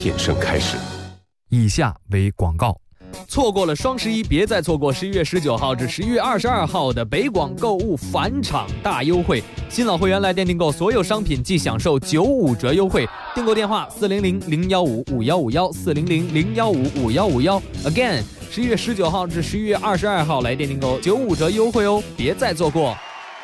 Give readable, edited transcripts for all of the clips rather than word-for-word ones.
电声开始。 以下为广告。 错过了双11，别再错过11月19号至11月22号的北广购物返场大优惠。新老会员来店订购所有商品即享受95折优惠。订购电话400-015-5151，400-015-5151。Again， 11月19号至11月22号来店订购95折优惠哦，别再错过。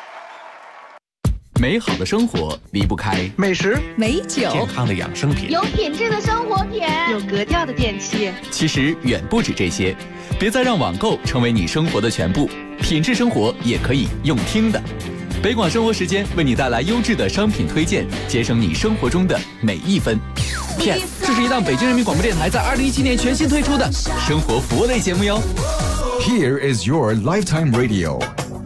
美好的生活离不开美食、 美酒、 健康的养生品， 有品质的生活品， 有格调的电器。 其实远不止这些，别再让网购成为你生活的全部，品质生活也可以用听的。北广生活时间为你带来优质的商品推荐，节省你生活中的每一分。PS， 这是一档北京人民广播电台在2017年全新推出的生活服务类节目哟。 Here is your lifetime radio。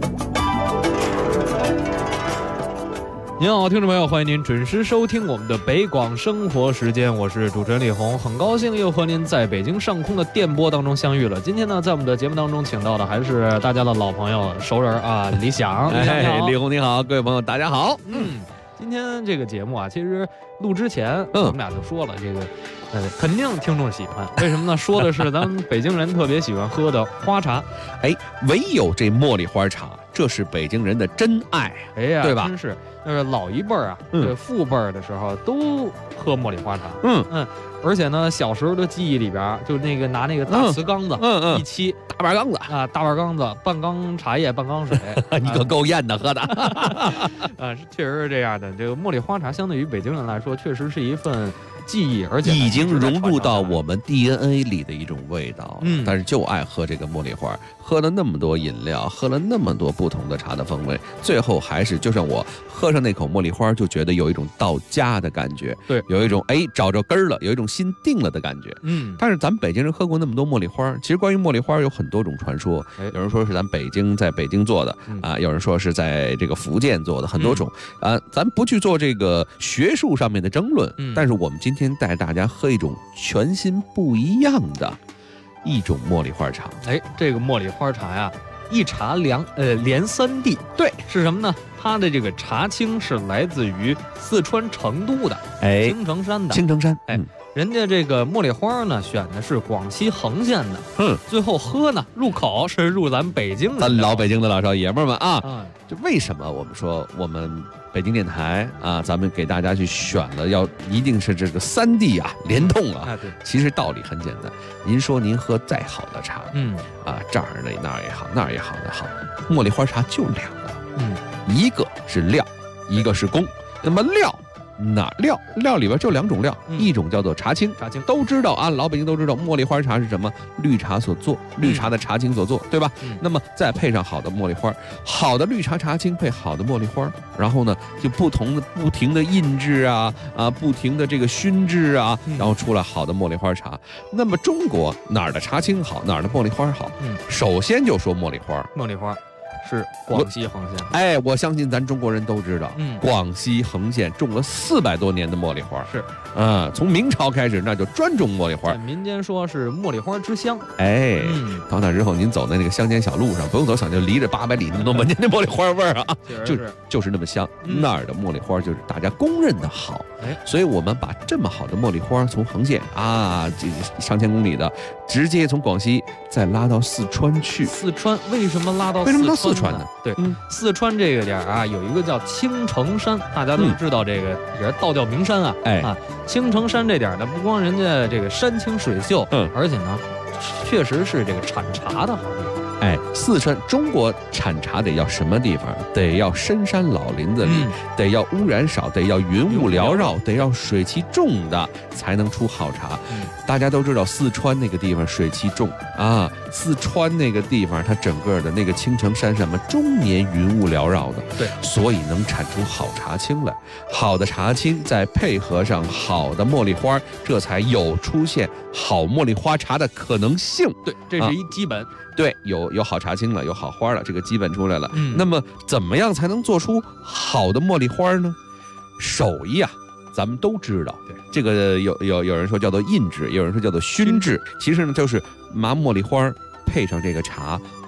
您好，听众朋友，欢迎您准时收听我们的北广生活时间，我是主持人李红，很高兴又和您在北京上空的电波当中相遇了。今天呢，在我们的节目当中请到的还是大家的老朋友、熟人啊，李想。 李红你好，各位朋友大家好。 今天这个节目啊，其实录之前我们俩就说了，这个肯定听众喜欢，为什么呢？说的是咱们北京人特别喜欢喝的花茶， 唯有这茉莉花茶，这是北京人的真爱，对吧？ 真是。老一辈儿啊，父辈儿的时候都喝茉莉花茶，而且呢，小时候的记忆里边，就那个拿那个大瓷缸子，一沏大半缸子啊，大半缸子，半缸茶叶，半缸水， 你可够艳的喝的， 确实是这样的。这个茉莉花茶相对于北京人来说，确实是一份记忆，而且已经融入到我们 DNA 里的一种味道。但是就爱喝这个茉莉花，喝了那么多饮料，喝了那么多不同的茶的风味，最后还是就像我喝上那口茉莉花，就觉得有一种到家的感觉， 对， 有一种找着根儿了，有一种心定了的感觉。但是咱们北京人喝过那么多茉莉花，其实关于茉莉花有很多种传说，有人说是咱在北京做的啊，有人说是在这个福建做的，很多种啊，咱不去做这个学术上面的争论，但是我们今天带大家喝一种全新不一样的一种茉莉花茶。 这个茉莉花茶呀，一茶连三地，对，是什么呢？它的这个茶青是来自于四川成都的青城山的。人家这个茉莉花呢，选的是广西横县的。最后喝呢，入口是入咱北京的， 咱老北京的老少爷们们啊。这为什么我们说我们北京电台啊，咱们给大家去选了，要一定是这个三地啊联动啊。 对， 其实道理很简单。您说您喝再好的茶，这儿的那儿也好，那儿也好的好，茉莉花茶就两个，一个是料，一个是功。那么料里边就两种料，一种叫做茶青，都知道啊，老北京都知道，茉莉花茶是什么？绿茶所做，绿茶的茶青所做，对吧？那么再配上好的茉莉花，好的绿茶茶青配好的茉莉花，然后呢，就不停的印制啊，不停的这个熏制啊，然后出来好的茉莉花茶。那么中国哪儿的茶青好，哪儿的茉莉花好？首先就说茉莉花。 是广西横县。 我相信咱中国人都知道，广西横县种了400多年的茉莉花， 是从明朝开始那就专种茉莉花， 民间说是茉莉花之乡。 到那之后您走在那个乡间小路上，不用走小，就离着800里能闻见那茉莉花味儿啊，就是那么香。那儿的茉莉花就是大家公认的好，所以我们把这么好的茉莉花从横县啊，这上千公里的，直接从广西再拉到四川去。 四川为什么拉到四川呢？对，四川这个点啊，有一个叫青城山，大家都知道这个也是道教名山啊。青城山这点呢，不光人家这个山清水秀，而且呢，确实是这个产茶的好地方。 四川中国产茶得要什么地方？得要深山老林子里，得要污染少，得要云雾缭绕，得要水汽重的才能出好茶。大家都知道四川那个地方水汽重啊，四川那个地方它整个的那个青城山上面终年云雾缭绕的， 对， 所以能产出好茶青来。好的茶青再配合上好的茉莉花，这才有出现好茉莉花茶的可能性。 对，这是一基本。 对，有好茶青了，有好花了，这个基本出来了。那么怎么样才能做出好的茉莉花呢？手艺啊，咱们都知道。对，这个有人说叫做印制，有人说叫做熏制。其实呢，就是拿茉莉花配上这个茶，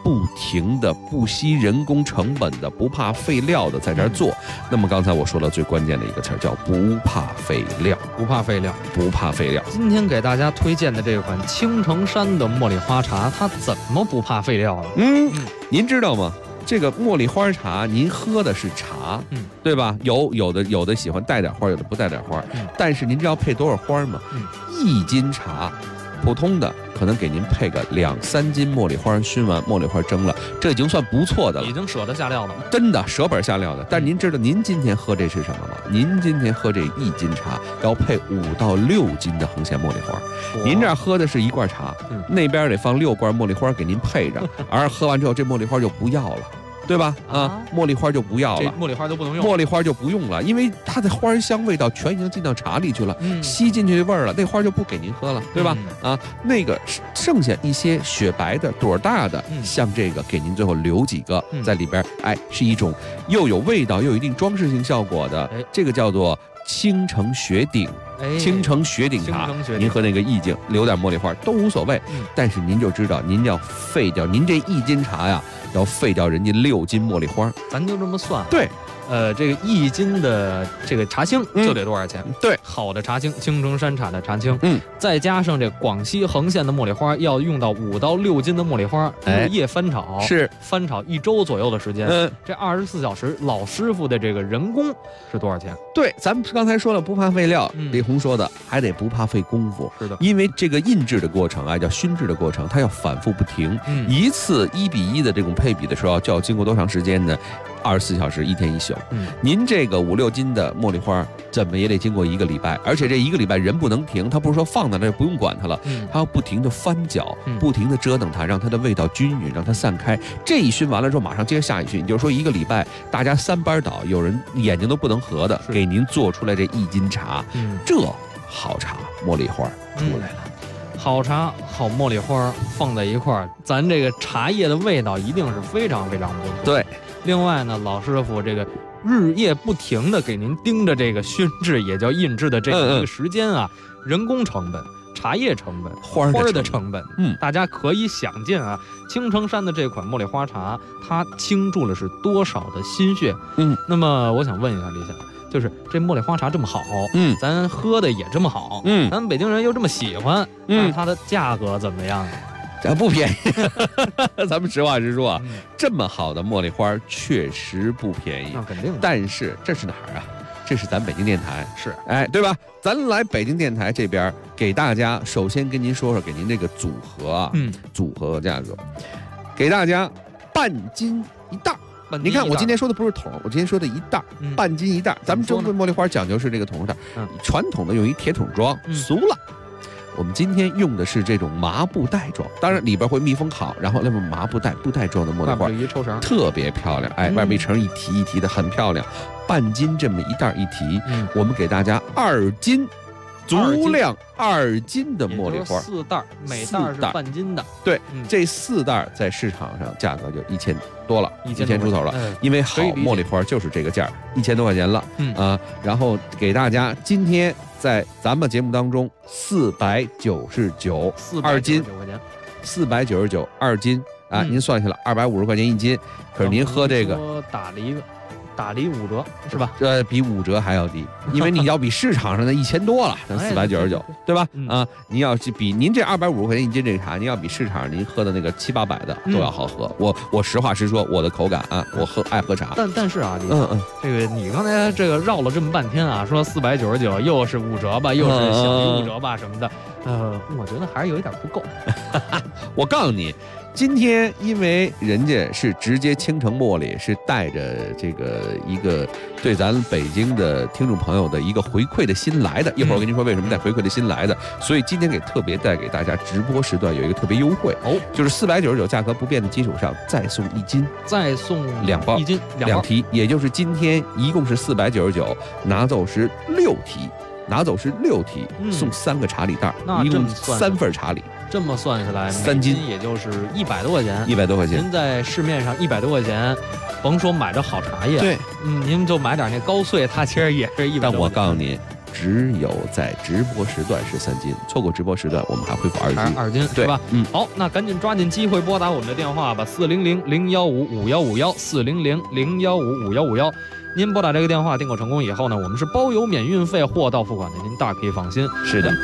不停的、不惜人工成本的、不怕废料的在这儿做。那么刚才我说了最关键的一个词儿叫不怕废料， 不怕废料， 不怕废料。 今天给大家推荐的这款青城山的茉莉花茶，它怎么不怕废料呢？ 您知道吗？这个茉莉花茶，您喝的是茶，对吧？有的喜欢带点花，有的不带点花。但是您知道配多少花吗？1斤茶，普通的可能给您配个2、3斤茉莉花，熏完茉莉花蒸了，这已经算不错的了， 已经舍得下料了， 真的舍本下料的。但是您知道您今天喝这是什么吗？您今天喝这1斤茶要配5到6斤的横线茉莉花。您这儿喝的是1罐茶，那边得放6罐茉莉花给您配着，而喝完之后这茉莉花就不要了。对吧？茉莉花就不要了， 茉莉花就不能用， 茉莉花就不用了，因为它的花香味道全已经进到茶里去了，吸进去的味儿了，那花就不给您喝了，对吧？那个剩下一些雪白的朵大的，像这个给您最后留几个在里边，是一种又有味道又有一定装饰性效果的，这个叫做青城雪顶。青城雪顶茶，您喝那个意境，留点茉莉花都无所谓。但是您就知道，您要废掉您这1斤茶呀，要废掉人家6斤茉莉花。 咱就这么算。 对。 这个1斤的这个茶青就得多少钱？ 对， 好的茶青，青城山产的茶青，再加上这广西横线的茉莉花，要用到5到6斤的茉莉花，日夜翻炒， 是翻炒1周左右的时间。这24小时老师傅的这个人工是多少钱？ 对，咱们刚才说了不怕废料，李红说的还得不怕费功夫。 是的， 因为这个印制的过程叫熏制的过程，它要反复不停，一次1比1的这种配比的时候，就要经过多长时间呢？24小时1天1宿。您这个5、6斤的茉莉花，怎么也得经过1个礼拜，而且这1个礼拜人不能停，它不是说放在那不用管它了，它要不停的翻搅，不停的折腾它，让它的味道均匀，让它散开。这一熏完了之后，马上接着下一熏，也就是说1个礼拜，大家3班倒，有人眼睛都不能合的，给您做出来这1斤茶，这好茶茉莉花出来了。 好茶好茉莉花放在一块儿，咱这个茶叶的味道一定是非常非常不错。 对， 另外呢，老师傅这个日夜不停的给您盯着这个熏制，也叫印制的这个时间啊，人工成本、茶叶成本、花的成本，大家可以想见啊，青城山的这款茉莉花茶，它倾注了是多少的心血。那么我想问一下李想，就是这茉莉花茶这么好，咱喝的也这么好，咱北京人又这么喜欢，它的价格怎么样？ 不便宜，咱们实话实说啊，这么好的茉莉花确实不便宜， 那肯定。 但是这是哪儿啊？这是咱北京电台， 是对吧？咱来北京电台这边给大家，首先跟您说说，给您这个组合啊，组合价格，给大家半斤1袋。你看，我今天说的不是桶，我今天说的1袋，半斤1袋。咱们中国茉莉花讲究是这个桶袋，传统的用一铁桶装，俗了。我们今天用的是这种麻布袋装，当然里边会密封好，然后那么麻布袋布袋装的茉莉花， 一抽绳特别漂亮，外边一层一提一提的，很漂亮。半斤这么1袋一提，我们给大家2斤。足量2斤的茉莉花 ，4袋，每袋是半斤的。 对，这4袋在市场上价格就1000多了，1000出头了。因为好茉莉花就是这个价，1000多块钱了。然后给大家今天在咱们节目当中499， 2斤，499 2斤啊，您算下来250块钱1斤。可是您喝这个打离5折是吧？ 比5折还要低，因为你要比市场上的1000多了，那499，对吧？您要比您这250块钱1斤这个茶，您要比市场上您喝的那个700、800的都要好喝。我实话实说，我的口感啊，我爱喝茶。 但是啊，这个你刚才这个绕了这么半天啊，说499又是5折吧，又是小于5折吧什么的，我觉得还是有一点不够。 我告诉你。今天因为人家是直接青城茉莉，是带着这个一个对咱北京的听众朋友的一个回馈的心来的。一会儿我跟您说为什么带回馈的心来的。所以今天特别带给大家直播时段有一个特别优惠就是499价格不变的基础上再送1斤， 再送 2包，1斤2提，也就是今天一共是499，拿走是6提，送3个茶礼袋，一共3份茶礼。 这么算下来 ，3斤也就是100多块钱。 100多块钱， 您在市面上100多块钱，甭说买着好茶叶， 对， 您就买点那高碎，它其实也是100多块钱。 但我告诉您， 只有在直播时段是3斤，错过直播时段我们还恢复2斤， 是吧？好，那赶紧抓紧机会拨打我们的电话吧，400-015-5151，400-015-5151。您拨打这个电话订购成功以后呢，我们是包邮免运费，货到付款的，您大可以放心。 是的。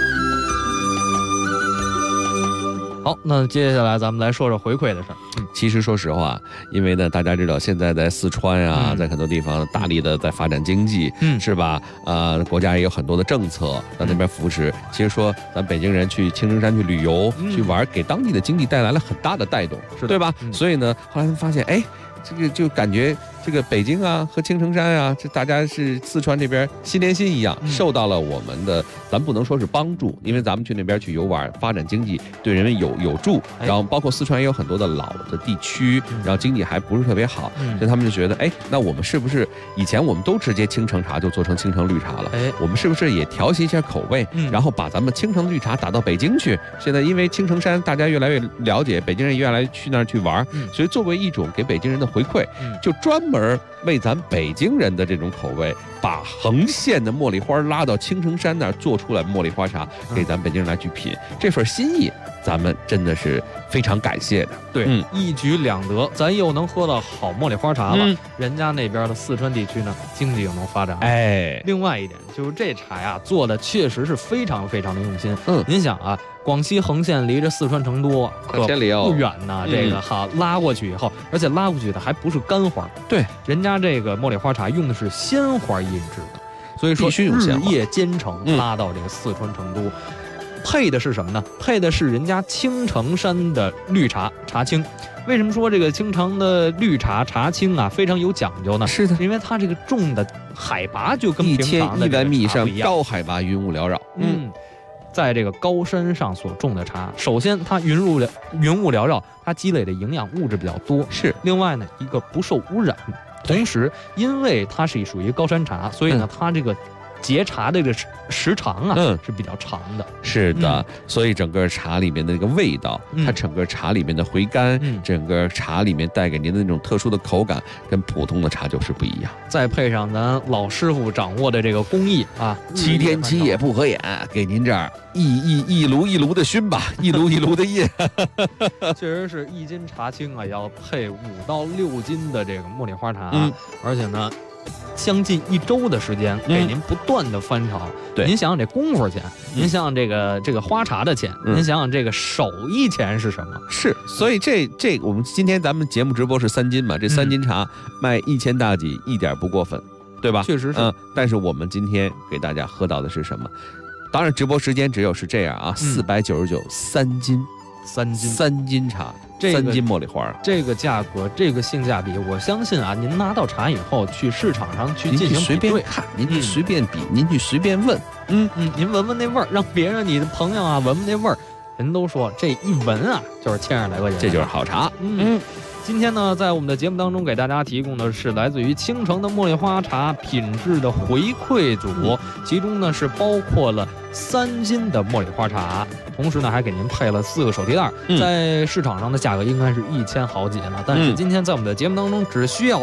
好，那接下来咱们来说说回馈的事儿。 其实说实话，因为呢，大家知道现在在四川啊，在很多地方大力的在发展经济，是吧？国家也有很多的政策在那边扶持。其实说咱北京人去青城山去旅游、去玩，给当地的经济带来了很大的带动，对吧？所以呢，后来他们发现，哎，这个就感觉这个北京啊和青城山啊，这大家是四川这边心连心一样，受到了我们的，咱不能说是帮助，因为咱们去那边去游玩，发展经济对人们有助。然后包括四川也有很多的老的地区，然后经济还不是特别好，所以他们就觉得，哎，那我们是不是以前我们都直接青城茶就做成青城绿茶了？我们是不是也调戏一下口味，然后把咱们青城绿茶打到北京去？现在因为青城山大家越来越了解，北京人越来越去那儿去玩，所以作为一种给北京人的回馈，就专门为咱北京人的这种口味，把横线的茉莉花拉到青城山那儿做出来茉莉花茶，给咱北京人来去品，这份心意咱们真的是非常感谢的。 对，一举两得，咱又能喝到好茉莉花茶了，人家那边的四川地区呢，经济又能发展。另外一点就是这茶呀做的确实是非常非常的用心。您想啊，广西横线离着四川成都可不远呢，这个好拉过去以后，而且拉过去的还不是干花， 对， 人家这个茉莉花茶用的是鲜花印制的，所以说日夜兼程拉到这个四川成都。配的是什么呢？配的是人家青城山的绿茶茶青。为什么说这个青城的绿茶茶青啊非常有讲究呢？ 是的， 因为它这个种的海拔就跟平常的 1100米以上高海拔云雾缭绕。 在这个高山上所种的茶，首先它云雾缭绕，它积累的营养物质比较多。 是， 另外呢，一个不受污染，同时因为它是属于高山茶，所以呢，它这个结茶的这个时长啊，是比较长的。 是的，所以整个茶里面的那个味道，它整个茶里面的回甘，整个茶里面带给您的那种特殊的口感，跟普通的茶就是不一样。 再配上咱老师傅掌握的这个工艺啊 ，7天7夜不合眼，给您这儿一炉一炉的熏吧，一炉一炉的印。 确实是1斤茶青啊，要配5到6斤的这个茉莉花茶，而且呢，将近1周的时间给您不断的翻炒。 对， 您想想这功夫钱，您想想这个花茶的钱，您想想这个手艺钱是什么？ 是，所以这我们今天咱们节目直播是3斤嘛，这3斤茶卖1000大几，一点不过分，对吧？ 确实是。 但是我们今天给大家喝到的是什么？当然直播时间只有是这样啊，499 3斤茶。3斤茉莉花， 这个价格，这个性价比，我相信啊，您拿到茶以后去市场上去进行随便看，您去随便比，您去随便问， 您闻闻那味儿，让别人你的朋友啊闻闻那味儿，人都说这一闻啊就是1000来块钱， 这就是好茶。 今天呢，在我们的节目当中给大家提供的是来自于青城的茉莉花茶品质的回馈组，其中呢是包括了3斤的茉莉花茶，同时呢还给您配了4个手提袋，在市场上的价格应该是1000好几呢，但是今天在我们的节目当中只需要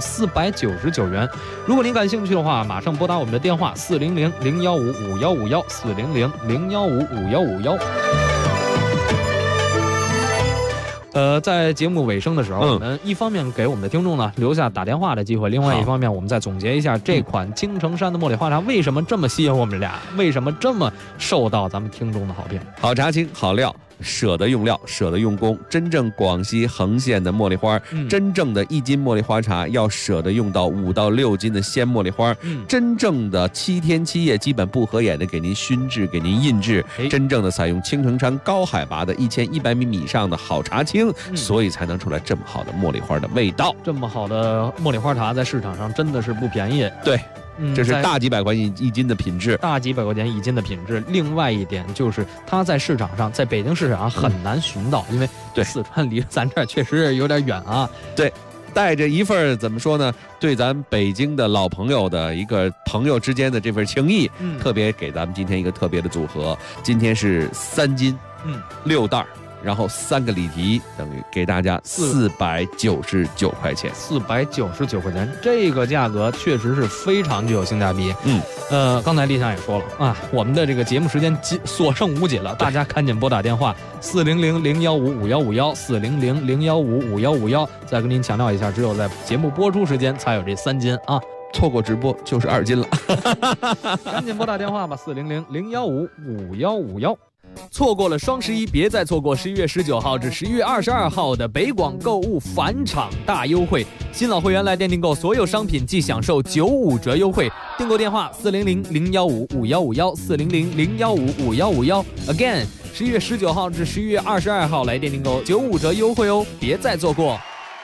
499元。如果您感兴趣的话，马上拨打我们的电话400-015-5151，400-015-5151。在节目尾声的时候，我们一方面给我们的听众呢留下打电话的机会，另外一方面我们再总结一下这款青城山的茉莉花茶为什么这么吸引我们俩，为什么这么受到咱们听众的好评。 好茶青，好料，舍得用料，舍得用功，真正广西横线的茉莉花，真正的1斤茉莉花茶要舍得用到5到6斤的鲜茉莉花，真正的7天7夜基本不合眼的给您熏制，给您印制，真正的采用青城山高海拔的1100米以上的好茶青，所以才能出来这么好的茉莉花的味道。 这么好的茉莉花茶在市场上真的是不便宜。 对。这是大几百块钱1斤的品质， 大几百块钱1斤的品质。另外一点就是它在市场上，在北京市场上很难寻到，因为四川离咱这儿确实有点远啊。 对，带着一份怎么说呢，对咱北京的老朋友的一个朋友之间的这份情谊，特别给咱们今天一个特别的组合。今天是3斤，6袋然后3个例题，等于给大家499块钱。 499块钱，这个价格确实是非常具有性价比。刚才丽霞也说了啊，我们的这个节目时间所剩无几了，大家赶紧拨打电话400-015-5151，400-015-5151。再跟您强调一下，只有在节目播出时间才有这3斤啊， 错过直播就是2斤了。 赶紧拨打电话吧，400-015-5151。 错过了双11，别再错过11月19号至11月22号的北广购物返场大优惠。新老会员来店订购所有商品即享受95折优惠。订购电话400-015-5151，400-015-5151。Again， 11月19号至11月22号来店订购95折优惠哦，别再错过。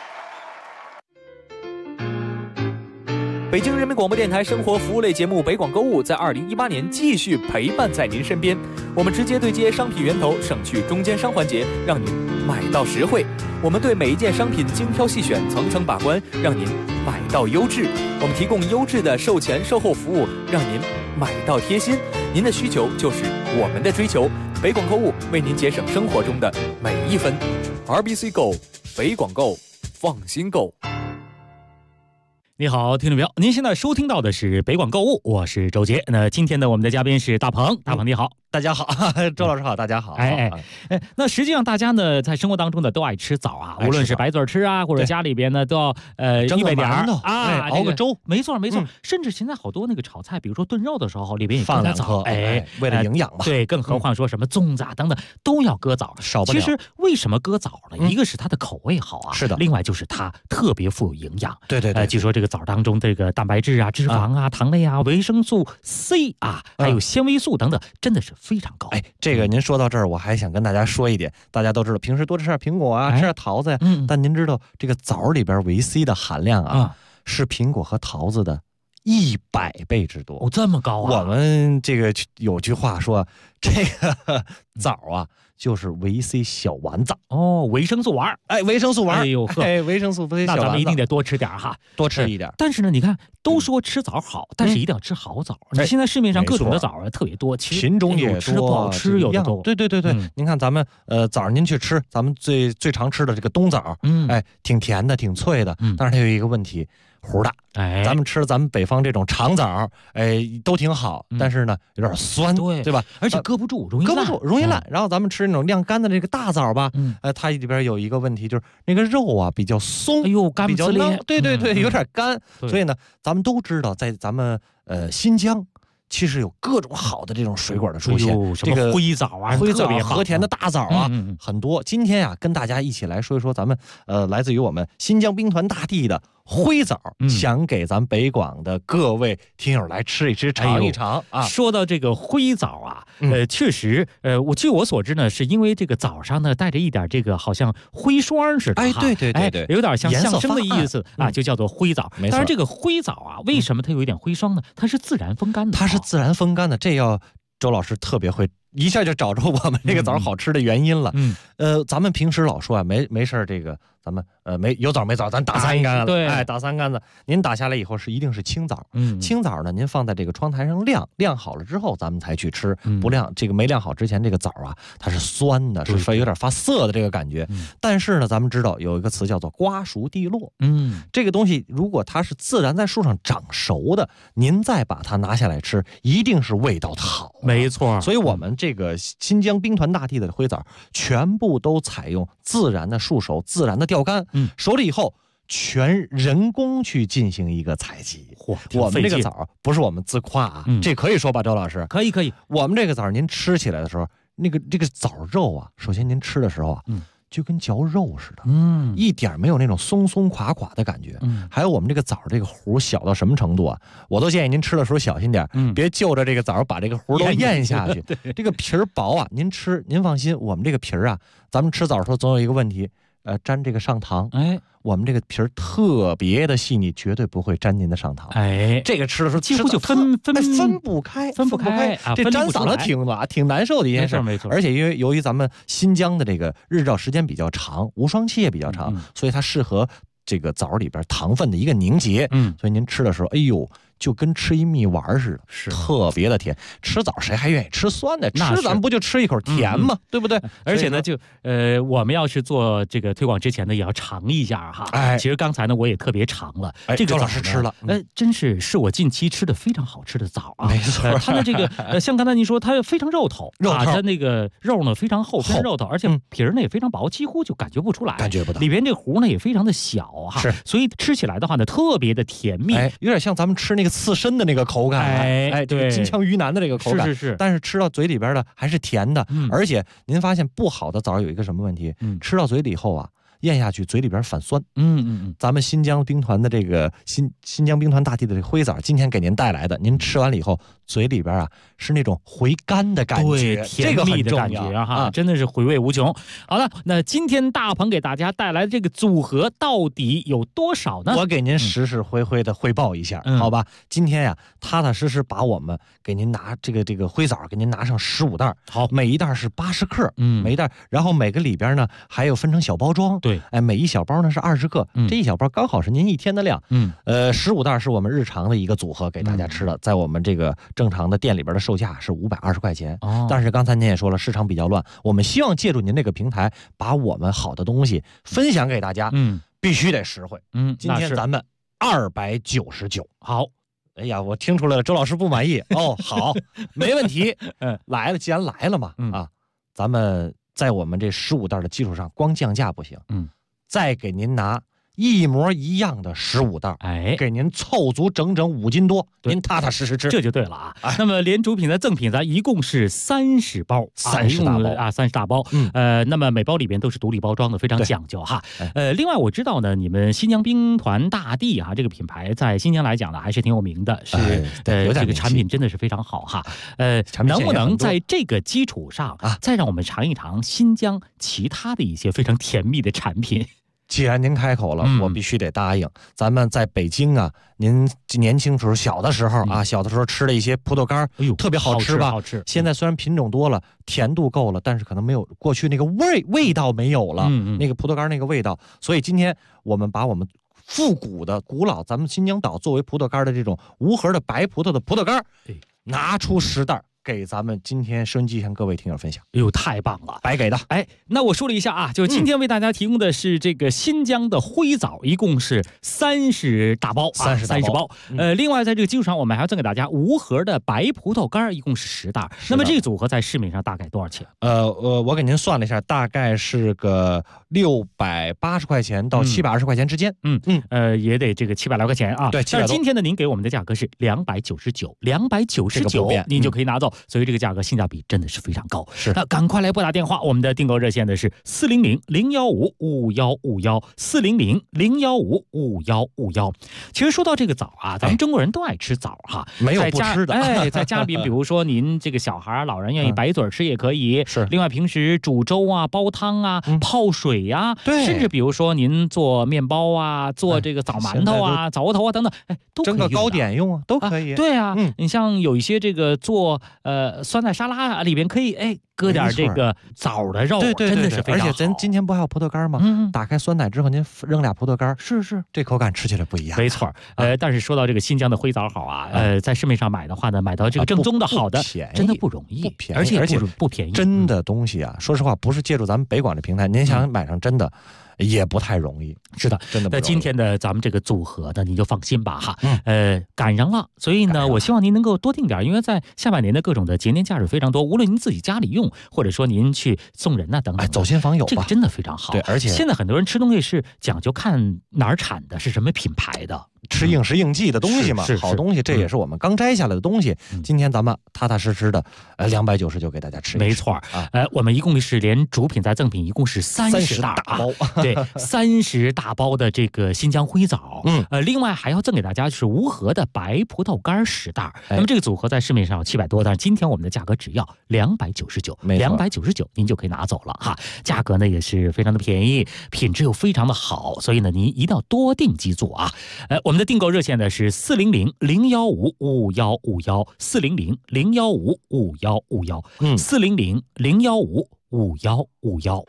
北京人民广播电台生活服务类节目《北广购物》在2018年继续陪伴在您身边。我们直接对接商品源头，省去中间商环节，让您买到实惠。我们对每一件商品精挑细选，层层把关，让您买到优质。我们提供优质的售前售后服务，让您买到贴心。您的需求就是我们的追求。北广购物为您节省生活中的每一分。RBC Go， 北广购，放心购。 你好，听众朋友，您现在收听到的是北广购物，我是周杰。那今天的我们的嘉宾是大鹏，大鹏你好。 大家好，周老师好，大家好。 那实际上大家呢，在生活当中呢，都爱吃枣啊，无论是白嘴吃啊，或者家里边呢，都要蒸个馒头啊， 熬个粥， 没错。甚至现在好多那个炒菜，比如说炖肉的时候，里边也放2颗，为了营养嘛。 对，更何况说什么粽子啊等等，都要搁枣， 少不了。 其实为什么搁枣呢？一个是它的口味好啊， 是的。 另外就是它特别富有营养。 对。 据说这个枣当中这个蛋白质啊、脂肪啊、糖类啊、维生素 C 啊，还有纤维素等等，真的是非常高。 这个您说到这儿，我还想跟大家说一点，大家都知道平时多吃点苹果啊，吃点桃子呀，但您知道这个枣里边维 C 的含量啊，是苹果和桃子的100倍之多。 这么高啊！ 我们这个有句话说，这个枣啊，就是维 C 小丸子维生素丸。 维生素丸。 哎呦呵， 维生素 C 小丸子， 那咱们一定得多吃点哈， 多吃一点。 但是呢，你看都说吃枣好，但是一定要吃好枣。你现在市面上各种的枣啊特别多， 品种也多， 吃不好吃有的多。 对。您看咱们枣您去吃，咱们最常吃的这个冬枣，挺甜的，挺脆的，但是它有一个问题。核大，咱们吃咱们北方这种长枣，都挺好，但是呢有点酸，对吧？ 而且搁不住，容易烂。然后咱们吃那种晾干的这个大枣吧，它里边有一个问题，就是那个肉啊比较松， 干比较嫩，对，有点干。所以呢，咱们都知道，在咱们新疆。其实有各种好的这种水果的出现， 这个灰枣啊， 和田的大枣啊，很多。今天啊，跟大家一起来说一说咱们来自于我们新疆兵团大地的灰枣，想给咱北广的各位听友来吃一吃，尝一尝啊。 说到这个灰枣啊，确实，据我所知呢，是因为这个枣上呢带着一点这个好像灰霜似的， 对， 有点像象征的意思啊，就叫做灰枣。当然，这个灰枣啊，为什么它有一点灰霜呢？它是自然风干的， 这要周老师特别会。一下就找着我们这个枣好吃的原因了。咱们平时老说啊，没事这个咱们有枣没枣，咱打3竿子。 对， 打3竿子。您打下来以后一定是青枣。青枣呢，您放在这个窗台上晾好了之后，咱们才去吃。不晾这个没晾好之前，这个枣啊，它是酸的，是有点发涩的这个感觉。但是呢，咱们知道有一个词叫做瓜熟蒂落。这个东西如果它是自然在树上长熟的，您再把它拿下来吃，一定是味道好。 没错。 所以我们这个新疆兵团大地的灰枣全部都采用自然的树熟、自然的钓竿，熟了以后全人工去进行一个采集。我们这个枣不是我们自夸啊，这可以说吧，周老师？ 可以。 我们这个枣您吃起来的时候，这个枣肉啊，首先您吃的时候啊，就跟嚼肉似的，一点没有那种松松垮垮的感觉。还有我们这个枣这个核小到什么程度啊？我都建议您吃的时候小心点，别就着这个枣把这个核都咽下去。这个皮儿薄啊，您放心，我们这个皮儿啊，咱们吃枣的时候总有一个问题，沾这个上膛。我们这个皮儿特别的细腻，绝对不会沾您的上膛。这个吃的时候几乎就分不开， 这沾嗓子挺难受的一件事。 没错。 而且由于咱们新疆的这个日照时间比较长，无霜期也比较长，所以它适合这个枣里边糖分的一个凝结。所以您吃的时候， 就跟吃一蜜丸似的， 是特别的甜。吃枣谁还愿意吃酸的？吃咱们不就吃一口甜吗？对不对？ 而且呢，就我们要是做这个推广之前呢，也要尝一下哈。其实刚才呢，我也特别尝了，这个周老师吃了， 真是我近期吃的非常好吃的枣啊。 没错， 它的这个像刚才您说，它非常肉头，它那个肉呢非常厚，非常肉头，而且皮儿呢也非常薄，几乎就感觉不出来， 感觉不到。 里边这个核呢也非常的小哈， 是， 所以吃起来的话呢，特别的甜蜜， 有点像咱们吃那个刺身的那个口感， 对， 金枪鱼腩的这个口感， 是。 但是吃到嘴里边的还是甜的，而且您发现不好的枣有一个什么问题？吃到嘴里以后啊，咽下去嘴里边反酸。咱们新疆兵团的这个新疆兵团大地的这个灰枣，今天给您带来的，您吃完了以后，嘴里边啊是那种回甘的感觉， 甜蜜的感觉哈，真的是回味无穷。好了，那今天大鹏给大家带来的这个组合到底有多少呢？ 我给您实实回回的汇报一下，好吧？今天呀，踏踏实实把我们给您拿这个灰枣给您拿上15袋， 好， 每一袋是80克，每一袋，然后每个里边呢还有分成小包装， 对， 每一小包呢是20克，这一小包刚好是您1天的量，15袋是我们日常的一个组合给大家吃的，在我们这个正常的店里边的售价是520块钱，但是刚才您也说了，市场比较乱，我们希望借助您这个平台，把我们好的东西分享给大家，必须得实惠，今天咱们299， 好。 哎呀，我听出来了，周老师不满意哦。好，没问题。来了，既然来了嘛，咱们在我们这15袋的基础上，光降价不行，再给您拿一模一样的15袋，给您凑足整整5斤多，您踏踏实实吃， 这就对了啊。那么连主品的赠品咱一共是30包 ，30大包啊 ，30大包。那么每包里边都是独立包装的，非常讲究哈。另外我知道呢，你们新疆兵团大地啊，这个品牌在新疆来讲呢还是挺有名的，是这个产品真的是非常好哈。能不能在这个基础上再让我们尝一尝新疆其他的一些非常甜蜜的产品？ 既然您开口了，我必须得答应。咱们在北京啊，您年轻时候小的时候啊，小的时候吃了一些葡萄干，特别好吃吧？ 好吃。 现在虽然品种多了，甜度够了，但是可能没有过去那个味道没有了，那个葡萄干那个味道。所以今天我们把我们复古的古老咱们新疆岛作为葡萄干的这种无核的白葡萄的葡萄干，拿出10袋。给咱们今天收音机上各位听友分享， 哎呦，太棒了， 白给的。 那我说了一下啊，就是今天为大家提供的是这个新疆的灰枣，一共是30大包，30包。另外在这个基础上，我们还要赠给大家无核的白葡萄干，一共是10袋。那么这个组合在市面上大概多少钱？ 我给您算了一下，大概是个680块钱到720块钱之间。 也得这个700来块钱啊。 对， 但是今天呢，您给我们的价格是299，您就可以拿走。所以这个价格性价比真的是非常高。 是， 那赶快来拨打电话，我们的订购热线的是400-015-5151，400-015-5151。其实说到这个枣啊，咱们中国人都爱吃枣哈， 没有不吃的。 在家里，比如说您这个小孩、老人愿意白嘴吃也可以。 是。 另外平时煮粥啊、煲汤啊、泡水呀，甚至比如说您做面包啊、做这个枣馒头啊、枣窝头啊等等，都可以蒸个糕点用啊，都可以。 对啊，你像有一些这个做酸菜沙拉里边可以搁点这个枣的肉，真的是非常好。 而且咱今天不还有葡萄干吗？打开酸奶之后，您扔俩葡萄干， 是这口感吃起来不一样。 没错，但是说到这个新疆的灰枣好啊，在市面上买的话呢，买到这个正宗的好的，真的不容易， 不便宜， 而且不便宜。 真的东西啊，说实话，不是借助咱们北广这平台，您想买上真的。也不太容易， 是的， 真的。 那今天的咱们这个组合呢，你就放心吧哈。赶上了，所以呢，我希望您能够多订点，因为在下半年的各种的节年假日非常多，无论您自己家里用，或者说您去送人呐等等， 走亲访友吧， 这个真的非常好。 对，而且现在很多人吃东西是讲究看哪儿产的，是什么品牌的。 吃应时应季的东西嘛，好东西，这也是我们刚摘下来的东西。今天咱们踏踏实实的，299给大家吃。 没错我们一共是连主品再赠品，一共是30大包，对，30大包的这个新疆灰枣。另外还要赠给大家就是无核的白葡萄干10袋。那么这个组合在市面上有700多，但是今天我们的价格只要299，299您就可以拿走了哈。价格呢也是非常的便宜，品质又非常的好，所以呢您一定要多订几组啊。我们的订购热线呢是400-015-5151，400-015-5151，400-015-5151。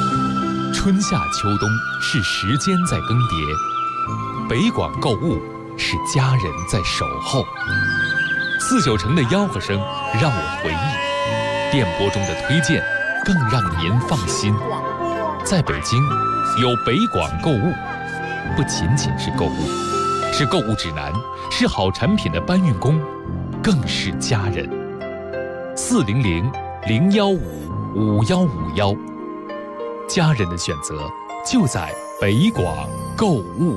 春夏秋冬是时间在更迭，北广购物是家人在守候。四九城的吆喝声让我回忆，电波中的推荐更让您放心。在北京，有北广购物，不仅仅是购物，是购物指南，是好产品的搬运工，更是家人。400-015-5151，家人的选择就在北广购物。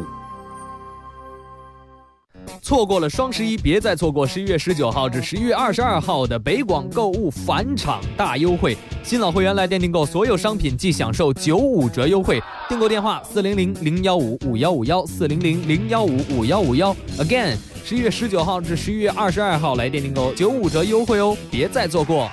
错过了双11，别再错过11月19号至11月22号的北广购物返场大优惠。新老会员来店订购所有商品即享受95折优惠。订购电话400-015-5151，400-015-5151。Again， 11月19号至11月22号来店订购95折优惠哦，别再错过。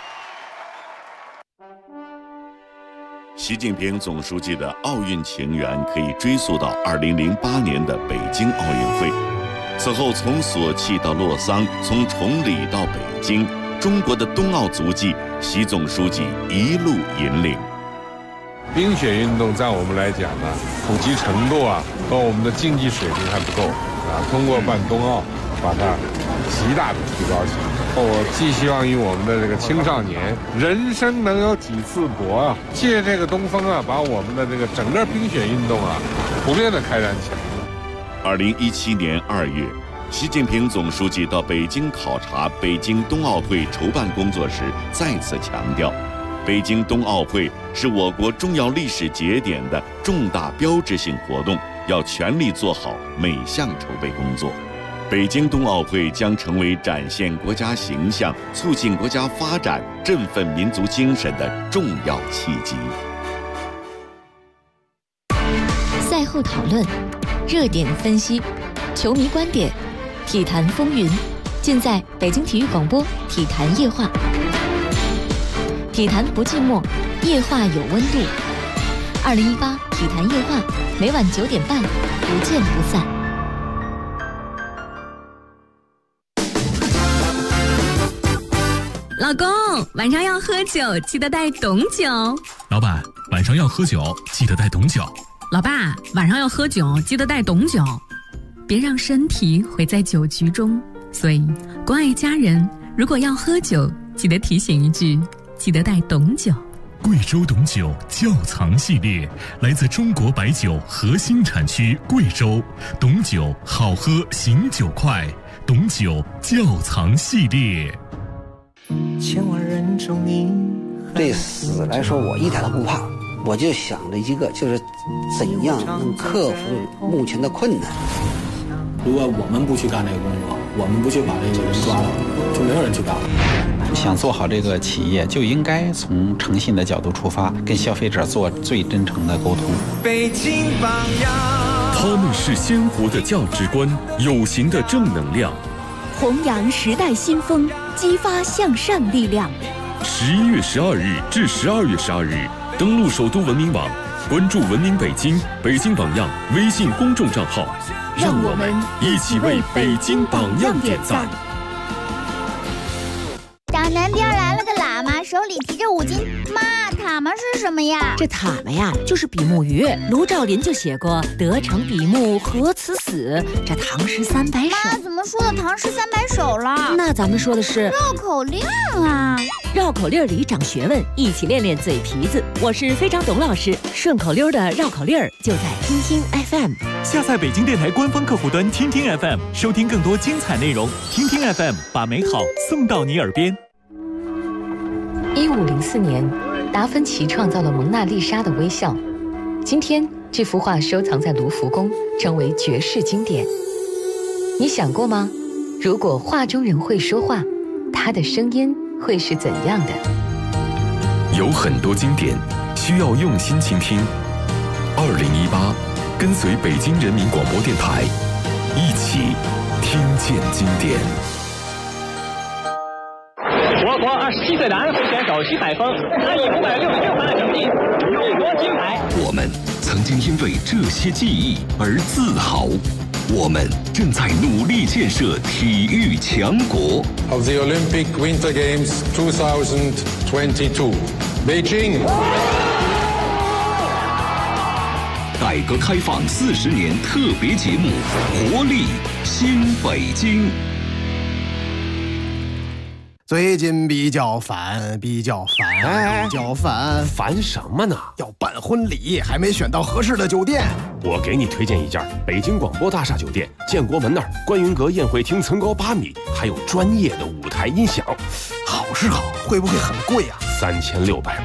习近平总书记的奥运情缘可以追溯到2008年的北京奥运会。此后，从索契到洛桑，从崇礼到北京，中国的冬奥足迹，习总书记一路引领。 冰雪运动在我们来讲呢，普及程度和我们的竞技水平还不够通过办冬奥，把它极大的提高起来。我寄希望于我们的这个青少年，人生能有几次搏借这个东风把我们的这个整个冰雪运动普遍的开展起来。 2017年2月，习近平总书记到北京考察北京冬奥会筹办工作时，再次强调，北京冬奥会是我国重要历史节点的重大标志性活动，要全力做好每项筹备工作。北京冬奥会将成为展现国家形象、促进国家发展、振奋民族精神的重要契机。 赛后讨论，热点分析，球迷观点，体坛风云，尽在北京体育广播体坛夜话。体坛不寂寞，夜话有温度。2018体坛夜话，每晚9点半，不见不散。 老公，晚上要喝酒，记得带董酒。 老板，晚上要喝酒，记得带董酒。 老爸，晚上要喝酒，记得带董酒。别让身体毁在酒局中。所以，关爱家人，如果要喝酒，记得提醒一句，记得带董酒。 贵州董酒窖藏系列，来自中国白酒核心产区贵州，董酒好喝，醒酒快，董酒窖藏系列。 千万人中你对死来说，我一点都不怕，我就想着一个，就是怎样能克服目前的困难。 如果我们不去干这个工作，我们不去把这个人抓了，就没有人去干了。 想做好这个企业，就应该从诚信的角度出发，跟消费者做最真诚的沟通。 北京榜样， 他们是鲜活的价值观，有形的正能量， 弘扬时代新风，激发向善力量。 11月12日至12月12日，登录首都文明网，关注文明北京、北京榜样微信公众账号， 让我们一起为北京榜样点赞。 大南边来了个喇嘛，手里提着5斤。妈，塔嘛是什么呀？ 这塔嘛呀，就是比目鱼。卢照邻就写过“得偿比目何辞死”，这唐诗300首。 妈，怎么说的唐诗300首了？ 那咱们说的是绕口令啊！ 绕口令里长学问，一起练练嘴皮子。我是非常董老师，顺口溜的绕口令就在听听 FM。 下载北京电台官方客户端听听 FM， 收听更多精彩内容。听听 FM， 把美好送到你耳边。 1504年，达芬奇创造了蒙娜丽莎的微笑。今天，这幅画收藏在卢浮宫，成为绝世经典。你想过吗？如果画中人会说话，他的声音会是怎样的？ 有很多经典需要用心倾听。2018，跟随北京人民广播电台，一起听见经典。 我国27岁的安徽选手徐海峰，他以566分的成绩勇夺金牌。 我们曾经因为这些记忆而自豪，我们正在努力建设体育强国。 Of the Olympic Winter Games 2022, Beijing. 带改革开放40年特别节目《活力新北京》。 最近比较烦， 烦什么呢？ 要办婚礼，还没选到合适的酒店。 我给你推荐一家北京广播大厦酒店，建国门那儿观云阁宴会厅层高8米，还有专业的舞台音响。 好是好，会不会很贵啊？ 3680